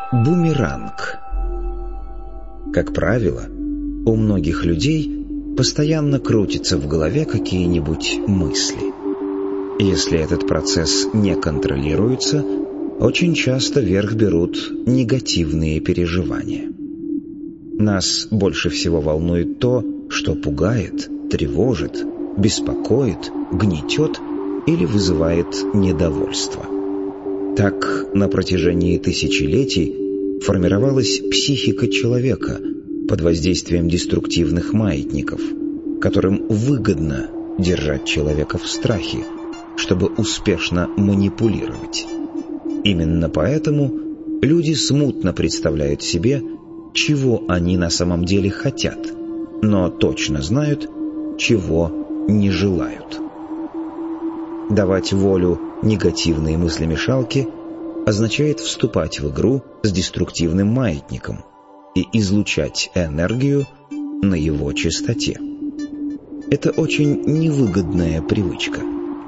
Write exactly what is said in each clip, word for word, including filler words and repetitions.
Бумеранг. Как правило, у многих людей постоянно крутятся в голове какие-нибудь мысли. Если этот процесс не контролируется, очень часто верх берут негативные переживания. Нас больше всего волнует то, что пугает, тревожит, беспокоит, гнетет или вызывает недовольство. Так на протяжении тысячелетий формировалась психика человека под воздействием деструктивных маятников, которым выгодно держать человека в страхе, чтобы успешно манипулировать. Именно поэтому люди смутно представляют себе, чего они на самом деле хотят, но точно знают, чего не желают. Давать волю негативной мыслемешалке означает вступать в игру с деструктивным маятником и излучать энергию на его частоте. Это очень невыгодная привычка.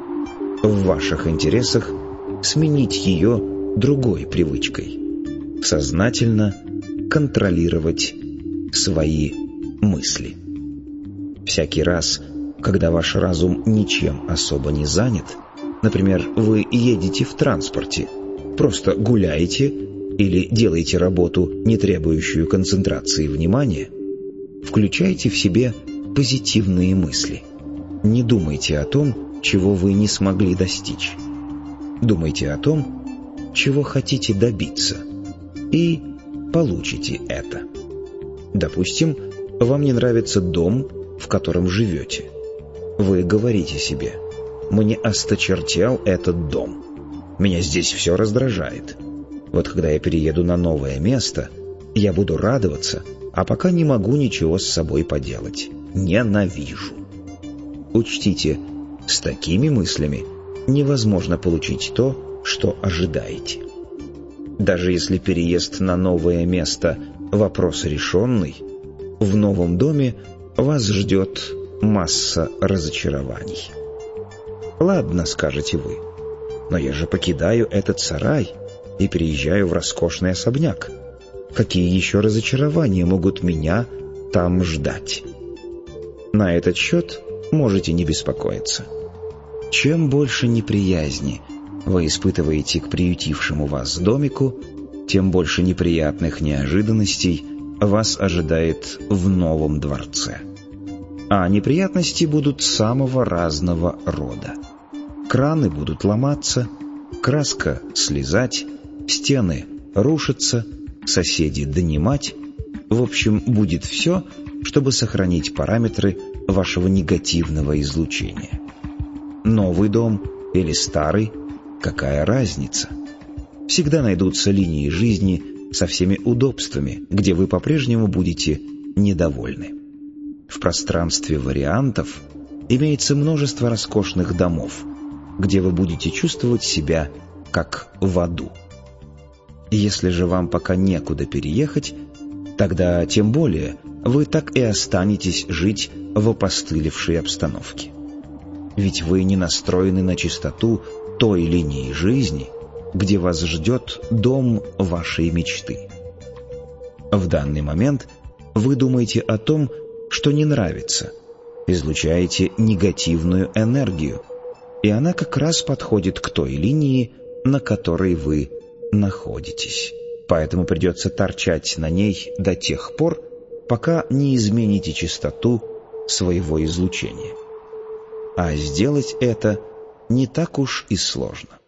В ваших интересах сменить ее другой привычкой – сознательно контролировать свои мысли. Всякий раз, когда ваш разум ничем особо не занят, например, вы едете в транспорте, просто гуляете или делаете работу, не требующую концентрации внимания, включайте в себе позитивные мысли. Не думайте о том, чего вы не смогли достичь. Думайте о том, чего хотите добиться, и получите это. Допустим, вам не нравится дом, в котором живете. Вы говорите себе: «Мне осточертел этот дом. Меня здесь все раздражает. Вот когда я перееду на новое место, я буду радоваться, а пока не могу ничего с собой поделать. Ненавижу». Учтите, с такими мыслями невозможно получить то, что ожидаете. Даже если переезд на новое место – вопрос решенный, в новом доме вас ждет масса разочарований. «Ладно, — скажете вы, — но я же покидаю этот сарай и переезжаю в роскошный особняк. Какие еще разочарования могут меня там ждать?» На этот счет можете не беспокоиться. Чем больше неприязни вы испытываете к приютившему вас домику, тем больше неприятных неожиданностей вас ожидает в новом дворце. А неприятности будут самого разного рода. Краны будут ломаться, краска слезать, стены рушиться, соседи донимать. В общем, будет все, чтобы сохранить параметры вашего негативного излучения. Новый дом или старый – какая разница? Всегда найдутся линии жизни со всеми удобствами, где вы по-прежнему будете недовольны. В пространстве вариантов имеется множество роскошных домов, где вы будете чувствовать себя как в аду. Если же вам пока некуда переехать, тогда тем более вы так и останетесь жить в опостылевшей обстановке. Ведь вы не настроены на чистоту той линии жизни, где вас ждет дом вашей мечты. В данный момент вы думаете о том, что не нравится, излучаете негативную энергию, и она как раз подходит к той линии, на которой вы находитесь. Поэтому придется торчать на ней до тех пор, пока не измените частоту своего излучения. А сделать это не так уж и сложно.